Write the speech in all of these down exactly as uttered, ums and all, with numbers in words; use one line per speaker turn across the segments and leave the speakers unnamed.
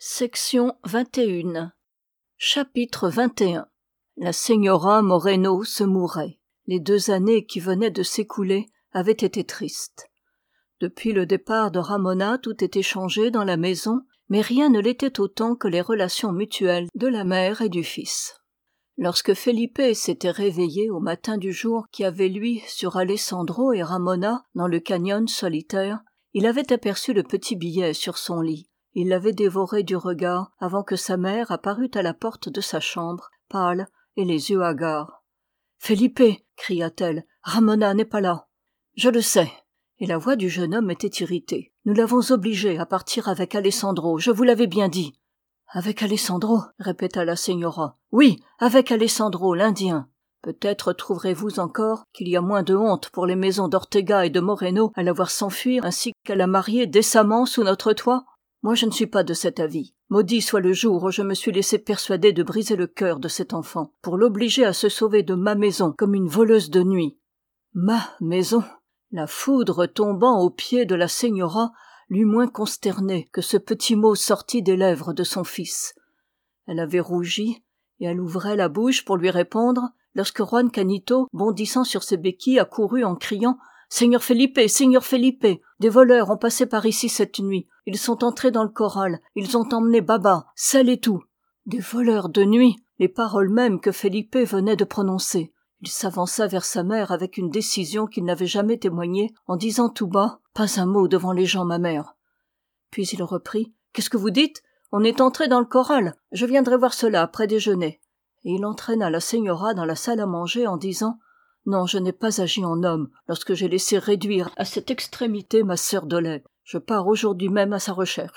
Section vingt et une. Chapitre vingt et un. La señora Moreno se mourait. Les deux années qui venaient de s'écouler avaient été tristes. Depuis le départ de Ramona, tout était changé dans la maison, mais rien ne l'était autant que les relations mutuelles de la mère et du fils. Lorsque Felipe s'était réveillé au matin du jour qui avait lui sur Alessandro et Ramona dans le canyon solitaire, il avait aperçu le petit billet sur son lit. Il l'avait dévoré du regard avant que sa mère apparût à la porte de sa chambre, pâle et les yeux hagards. « Felipe !» cria-t-elle, « Ramona n'est pas là. »« Je le sais. » Et la voix du jeune homme était irritée. « Nous l'avons obligé à partir avec Alessandro, je vous l'avais bien dit. »« Avec Alessandro ?» répéta la señora. « Oui, avec Alessandro, l'Indien. Peut-être trouverez-vous encore qu'il y a moins de honte pour les maisons d'Ortega et de Moreno à la voir s'enfuir ainsi qu'à la marier décemment sous notre toit. Moi je ne suis pas de cet avis. Maudit soit le jour où je me suis laissé persuader de briser le cœur de cet enfant, pour l'obliger à se sauver de ma maison comme une voleuse de nuit. »« Ma maison !» La foudre tombant aux pieds de la señora l'eut moins consternée que ce petit mot sorti des lèvres de son fils. Elle avait rougi, et elle ouvrait la bouche pour lui répondre, lorsque Juan Canito, bondissant sur ses béquilles, accourut en criant « Seigneur Felipe, Seigneur Felipe, des voleurs ont passé par ici cette nuit. Ils sont entrés dans le corral, ils ont emmené Baba, sel et tout. » Des voleurs de nuit, les paroles mêmes que Felipe venait de prononcer. Il s'avança vers sa mère avec une décision qu'il n'avait jamais témoignée, en disant tout bas « Pas un mot devant les gens, ma mère. » Puis il reprit « Qu'est-ce que vous dites ? On est entré dans le corral, je viendrai voir cela après déjeuner. » Et il entraîna la señora dans la salle à manger en disant « Non, je n'ai pas agi en homme lorsque j'ai laissé réduire à cette extrémité ma sœur de lait. Je pars aujourd'hui même à sa recherche. »«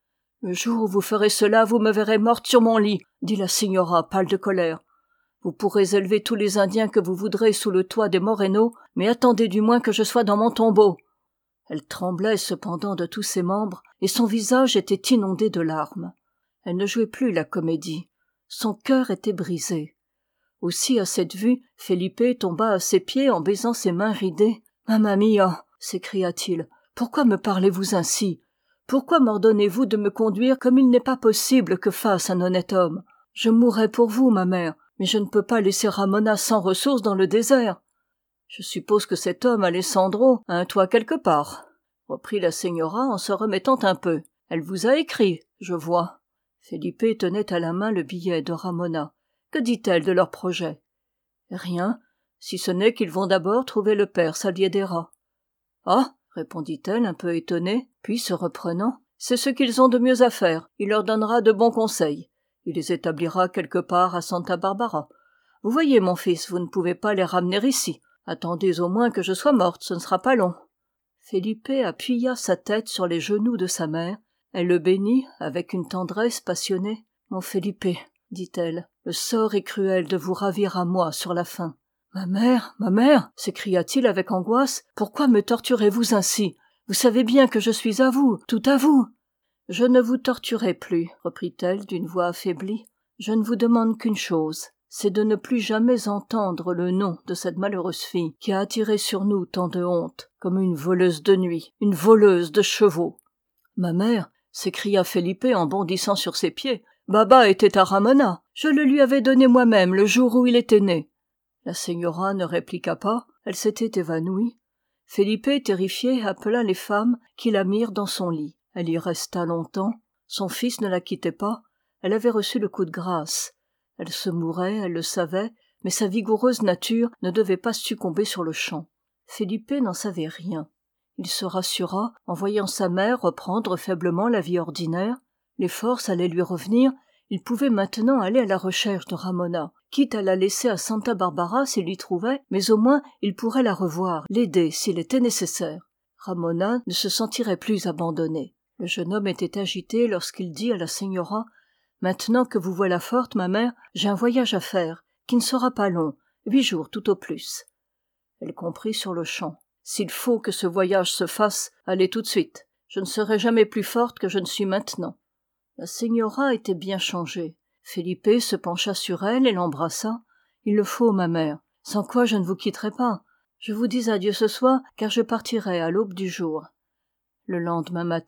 Le jour où vous ferez cela, vous me verrez morte sur mon lit, » dit la señora, pâle de colère. « Vous pourrez élever tous les Indiens que vous voudrez sous le toit des Moreno, mais attendez du moins que je sois dans mon tombeau. » Elle tremblait cependant de tous ses membres, et son visage était inondé de larmes. Elle ne jouait plus la comédie. Son cœur était brisé. Aussi, à cette vue, Felipe tomba à ses pieds en baisant ses mains ridées. « Mamma mia !» s'écria-t-il. « Pourquoi me parlez-vous ainsi ? Pourquoi m'ordonnez-vous de me conduire comme il n'est pas possible que fasse un honnête homme ? Je mourrai pour vous, ma mère, mais je ne peux pas laisser Ramona sans ressources dans le désert. »« Je suppose que cet homme, Alessandro, a un toit quelque part, » reprit la señora en se remettant un peu. « Elle vous a écrit, je vois. » Felipe tenait à la main le billet de Ramona. Que dit-elle de leur projet ? Rien, si ce n'est qu'ils vont d'abord trouver le père Saliedera. Ah, répondit-elle un peu étonnée, puis se reprenant, c'est ce qu'ils ont de mieux à faire, il leur donnera de bons conseils. Il les établira quelque part à Santa Barbara. Vous voyez, mon fils, vous ne pouvez pas les ramener ici. Attendez au moins que je sois morte, ce ne sera pas long. Felipe appuya sa tête sur les genoux de sa mère. Elle le bénit avec une tendresse passionnée. « Mon Felipe, » dit-elle, « le sort est cruel de vous ravir à moi sur la fin. »« Ma mère, ma mère !» s'écria-t-il avec angoisse. « Pourquoi me torturez-vous ainsi ? Vous savez bien que je suis à vous, tout à vous. »« Je ne vous torturerai plus, » reprit-elle d'une voix affaiblie. « Je ne vous demande qu'une chose, c'est de ne plus jamais entendre le nom de cette malheureuse fille qui a attiré sur nous tant de honte, comme une voleuse de nuit, une voleuse de chevaux. »« Ma mère !» s'écria Felipe en bondissant sur ses pieds. « Baba était à Ramona. Je le lui avais donné moi-même le jour où il était né. » La señora ne répliqua pas, elle s'était évanouie. Felipe, terrifié, appela les femmes qui la mirent dans son lit. Elle y resta longtemps. Son fils ne la quittait pas. Elle avait reçu le coup de grâce. Elle se mourait, elle le savait, mais sa vigoureuse nature ne devait pas succomber sur le champ. Felipe n'en savait rien. Il se rassura en voyant sa mère reprendre faiblement la vie ordinaire. Les forces allaient lui revenir. Il pouvait maintenant aller à la recherche de Ramona, quitte à la laisser à Santa Barbara s'il l'y trouvait, mais au moins il pourrait la revoir, l'aider s'il était nécessaire. Ramona ne se sentirait plus abandonnée. Le jeune homme était agité lorsqu'il dit à la señora « Maintenant que vous voilà forte, ma mère, j'ai un voyage à faire, qui ne sera pas long, huit jours tout au plus. » Elle comprit sur-le-champ. « S'il faut que ce voyage se fasse, allez tout de suite. Je ne serai jamais plus forte que je ne suis maintenant. » La señora était bien changée. Felipe se pencha sur elle et l'embrassa. « Il le faut, ma mère, sans quoi je ne vous quitterai pas. Je vous dis adieu ce soir, car je partirai à l'aube du jour. » Le lendemain matin,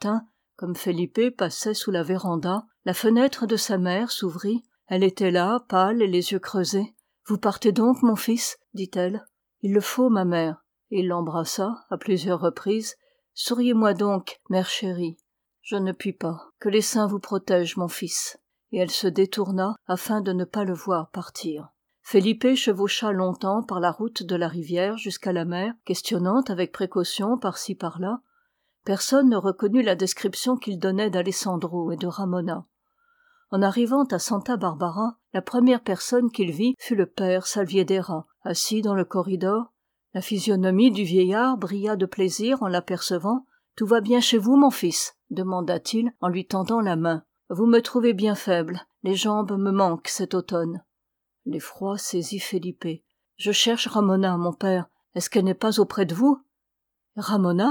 Comme Felipe passait sous la véranda, la fenêtre de sa mère s'ouvrit. Elle était là, pâle et les yeux creusés. « Vous partez donc, mon fils ?» dit-elle. « Il le faut, ma mère. » Et il l'embrassa à plusieurs reprises. « Souriez-moi donc, mère chérie. »« Je ne puis pas. Que les saints vous protègent, mon fils. » Et elle se détourna afin de ne pas le voir partir. Felipe chevaucha longtemps par la route de la rivière jusqu'à la mer, questionnant avec précaution par-ci par-là. Personne ne reconnut la description qu'il donnait d'Alessandro et de Ramona. En arrivant à Santa Barbara, la première personne qu'il vit fut le père Salviedera, assis dans le corridor. La physionomie du vieillard brilla de plaisir en l'apercevant. « Tout va bien chez vous, mon fils ?» demanda-t-il en lui tendant la main. « Vous me trouvez bien faible, les jambes me manquent cet automne. » L'effroi saisit Felipe. « Je cherche Ramona, mon père. Est-ce qu'elle n'est pas auprès de vous ?»« Ramona ?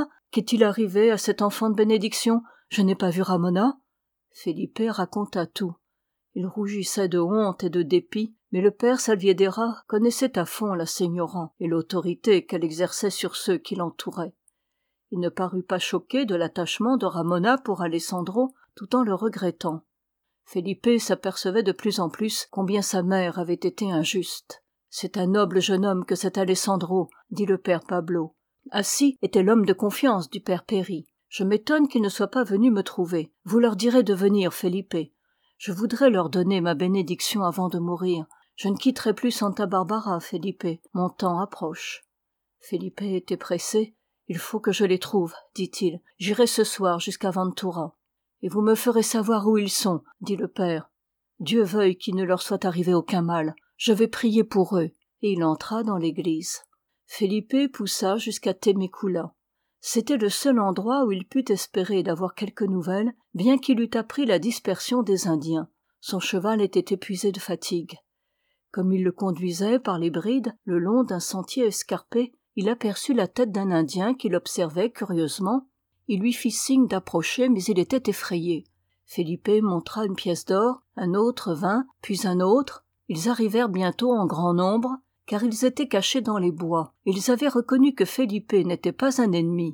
Qu'est-il arrivé à cet enfant de bénédiction ? Je n'ai pas vu Ramona. » Felipe raconta tout. Il rougissait de honte et de dépit, mais le père Salviedera connaissait à fond la señora et l'autorité qu'elle exerçait sur ceux qui l'entouraient. Il ne parut pas choqué de l'attachement de Ramona pour Alessandro, tout en le regrettant. Felipe s'apercevait de plus en plus combien sa mère avait été injuste. « C'est un noble jeune homme que cet Alessandro, » dit le père Pablo. Assis était l'homme de confiance du père Péri. Je m'étonne qu'il ne soit pas venu me trouver. Vous leur direz de venir, Felipe. Je voudrais leur donner ma bénédiction avant de mourir. Je ne quitterai plus Santa Barbara, Felipe. Mon temps approche. Felipe était pressé. Il faut que je les trouve, dit-il. J'irai ce soir jusqu'à Ventura. Et vous me ferez savoir où ils sont, dit le père. Dieu veuille qu'il ne leur soit arrivé aucun mal. Je vais prier pour eux. Et il entra dans l'église. Felipe poussa jusqu'à Temecula. C'était le seul endroit où il put espérer d'avoir quelques nouvelles, bien qu'il eût appris la dispersion des Indiens. Son cheval était épuisé de fatigue. Comme il le conduisait par les brides le long d'un sentier escarpé, il aperçut la tête d'un Indien qui l'observait curieusement. Il lui fit signe d'approcher, mais il était effrayé. Felipe montra une pièce d'or, un autre vint, puis un autre. Ils arrivèrent bientôt en grand nombre, car ils étaient cachés dans les bois. Ils avaient reconnu que Felipe n'était pas un ennemi.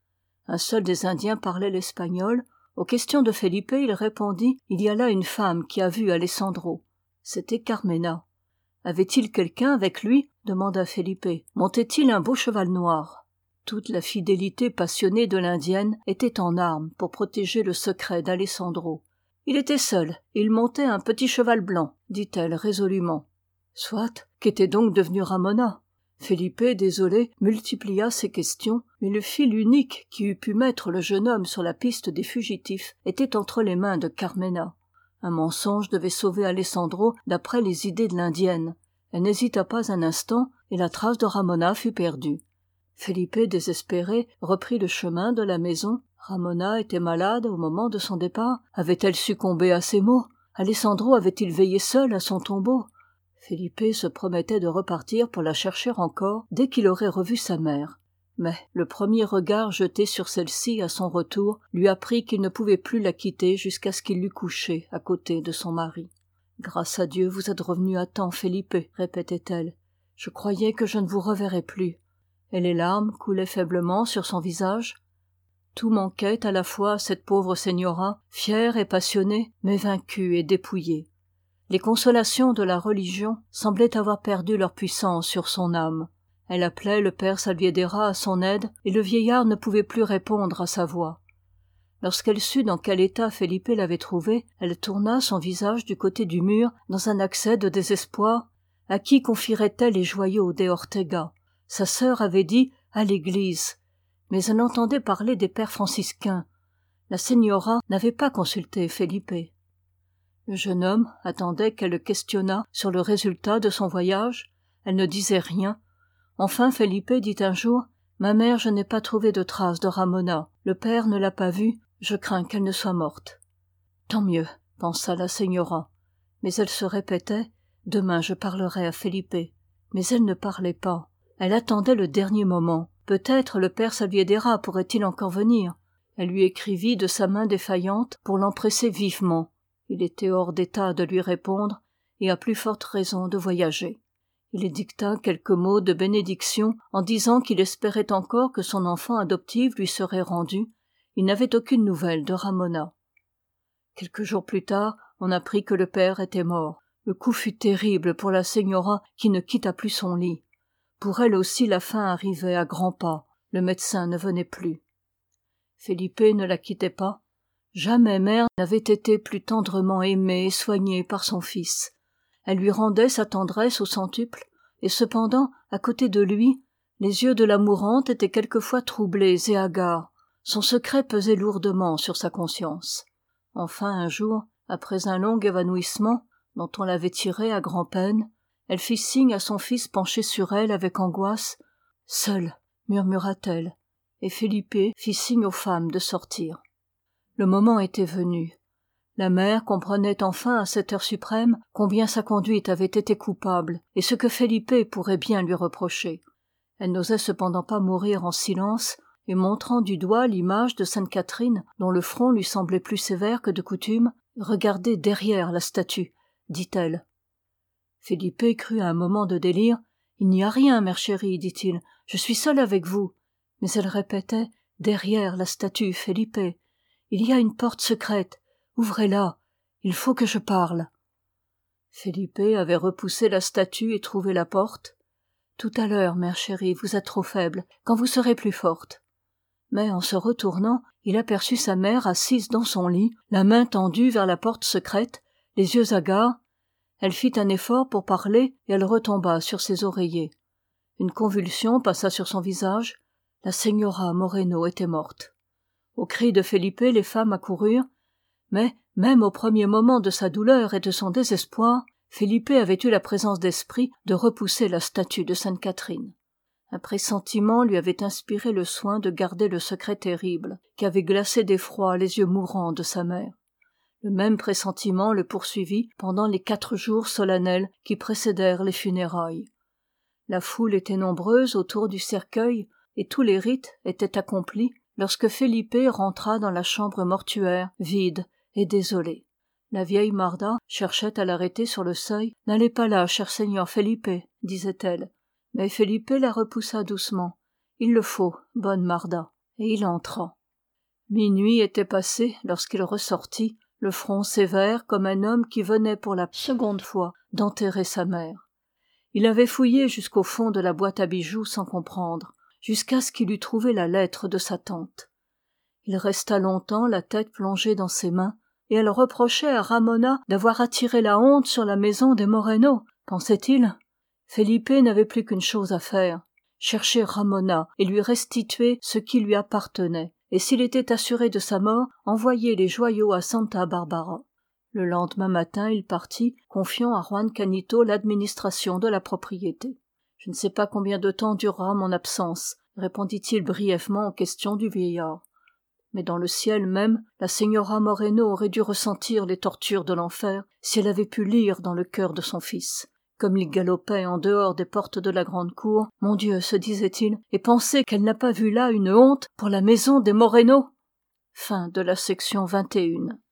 Un seul des Indiens parlait l'espagnol. Aux questions de Felipe, il répondit « Il y a là une femme qui a vu Alessandro. » C'était Carmena. « Avait-il quelqu'un avec lui ?» demanda Felipe. « Montait-il un beau cheval noir ?» Toute la fidélité passionnée de l'Indienne était en armes pour protéger le secret d'Alessandro. « Il était seul, et il montait un petit cheval blanc, » dit-elle résolument. « Soit, qu'était donc devenu Ramona ?» Felipe, désolé, multiplia ses questions, mais le fil unique qui eût pu mettre le jeune homme sur la piste des fugitifs était entre les mains de Carmena. Un mensonge devait sauver Alessandro d'après les idées de l'Indienne. Elle n'hésita pas un instant, et la trace de Ramona fut perdue. Felipe, désespéré, reprit le chemin de la maison. Ramona était malade au moment de son départ. Avait-elle succombé à ses maux? Alessandro avait-il veillé seul à son tombeau? Felipe se promettait de repartir pour la chercher encore dès qu'il aurait revu sa mère. Mais le premier regard jeté sur celle-ci à son retour lui apprit qu'il ne pouvait plus la quitter jusqu'à ce qu'il l'eût couchée à côté de son mari. « Grâce à Dieu, vous êtes revenu à temps, Felipe, » répétait-elle. « Je croyais que je ne vous reverrais plus. » Et les larmes coulaient faiblement sur son visage. Tout manquait à la fois à cette pauvre señora, fière et passionnée, mais vaincue et dépouillée. Les consolations de la religion semblaient avoir perdu leur puissance sur son âme. Elle appelait le père Salviedera à son aide, et le vieillard ne pouvait plus répondre à sa voix. Lorsqu'elle sut dans quel état Felipe l'avait trouvée, elle tourna son visage du côté du mur dans un accès de désespoir. À qui confierait-elle les joyaux des Ortega? Sa sœur avait dit « à l'église », mais elle entendait parler des pères franciscains. La señora n'avait pas consulté Felipe. Le jeune homme attendait qu'elle le questionnât sur le résultat de son voyage. Elle ne disait rien. Enfin Felipe dit un jour « Ma mère, je n'ai pas trouvé de trace de Ramona. Le père ne l'a pas vue. Je crains qu'elle ne soit morte. » Tant mieux, pensa la señora. Mais elle se répétait « Demain je parlerai à Felipe. » Mais elle ne parlait pas. Elle attendait le dernier moment. Peut-être le père Salviedera pourrait-il encore venir. Elle lui écrivit de sa main défaillante pour l'empresser vivement. Il était hors d'état de lui répondre, et à plus forte raison de voyager. Il dicta quelques mots de bénédiction en disant qu'il espérait encore que son enfant adoptive lui serait rendu, il n'avait aucune nouvelle de Ramona. Quelques jours plus tard, on apprit que le père était mort. Le coup fut terrible pour la señora qui ne quitta plus son lit. Pour elle aussi la fin arrivait à grands pas. Le médecin ne venait plus. Felipe ne la quittait pas. Jamais mère n'avait été plus tendrement aimée et soignée par son fils. Elle lui rendait sa tendresse au centuple, et cependant, à côté de lui, les yeux de la mourante étaient quelquefois troublés et hagards. Son secret pesait lourdement sur sa conscience. Enfin, un jour, après un long évanouissement, dont on l'avait tirée à grand-peine, elle fit signe à son fils penché sur elle avec angoisse. « Seul !» murmura-t-elle, et Felipe fit signe aux femmes de sortir. Le moment était venu. La mère comprenait enfin à cette heure suprême combien sa conduite avait été coupable et ce que Felipe pourrait bien lui reprocher. Elle n'osait cependant pas mourir en silence, et montrant du doigt l'image de sainte Catherine, dont le front lui semblait plus sévère que de coutume, « Regardez derrière la statue, dit-elle. » Felipe crut à un moment de délire. « Il n'y a rien, mère chérie, dit-il, je suis seul avec vous. » Mais elle répétait « Derrière la statue, Felipe. Il y a une porte secrète. Ouvrez-la. Il faut que je parle. » Felipe avait repoussé la statue et trouvé la porte. « Tout à l'heure, mère chérie, vous êtes trop faible, quand vous serez plus forte. » Mais en se retournant, il aperçut sa mère assise dans son lit, la main tendue vers la porte secrète, les yeux hagards. Elle fit un effort pour parler et elle retomba sur ses oreillers. Une convulsion passa sur son visage. La señora Moreno était morte. Au cri de Felipe, les femmes accoururent, mais, même au premier moment de sa douleur et de son désespoir, Felipe avait eu la présence d'esprit de repousser la statue de sainte Catherine. Un pressentiment lui avait inspiré le soin de garder le secret terrible qui avait glacé d'effroi les yeux mourants de sa mère. Le même pressentiment le poursuivit pendant les quatre jours solennels qui précédèrent les funérailles. La foule était nombreuse autour du cercueil et tous les rites étaient accomplis lorsque Felipe rentra dans la chambre mortuaire vide et désolée. La vieille Marda cherchait à l'arrêter sur le seuil. « N'allez pas là, cher seigneur Felipe, » disait-elle. Mais Felipe la repoussa doucement. « Il le faut, bonne Marda. » Et il entra. Minuit était passé lorsqu'il ressortit, le front sévère comme un homme qui venait pour la seconde fois d'enterrer sa mère. Il avait fouillé jusqu'au fond de la boîte à bijoux sans comprendre, jusqu'à ce qu'il eût trouvé la lettre de sa tante. Il resta longtemps la tête plongée dans ses mains, et elle reprochait à Ramona d'avoir attiré la honte sur la maison des Moreno, pensait-il. Felipe n'avait plus qu'une chose à faire, chercher Ramona et lui restituer ce qui lui appartenait, et s'il était assuré de sa mort, envoyer les joyaux à Santa Barbara. Le lendemain matin, il partit, confiant à Juan Canito l'administration de la propriété. « Je ne sais pas combien de temps durera mon absence, » répondit-il brièvement aux questions du vieillard. Mais dans le ciel même, la señora Moreno aurait dû ressentir les tortures de l'enfer si elle avait pu lire dans le cœur de son fils. Comme il galopait en dehors des portes de la grande cour, « Mon Dieu, se disait-il, et penser qu'elle n'a pas vu là une honte pour la maison des Moreno !» Fin de la section vingt et une.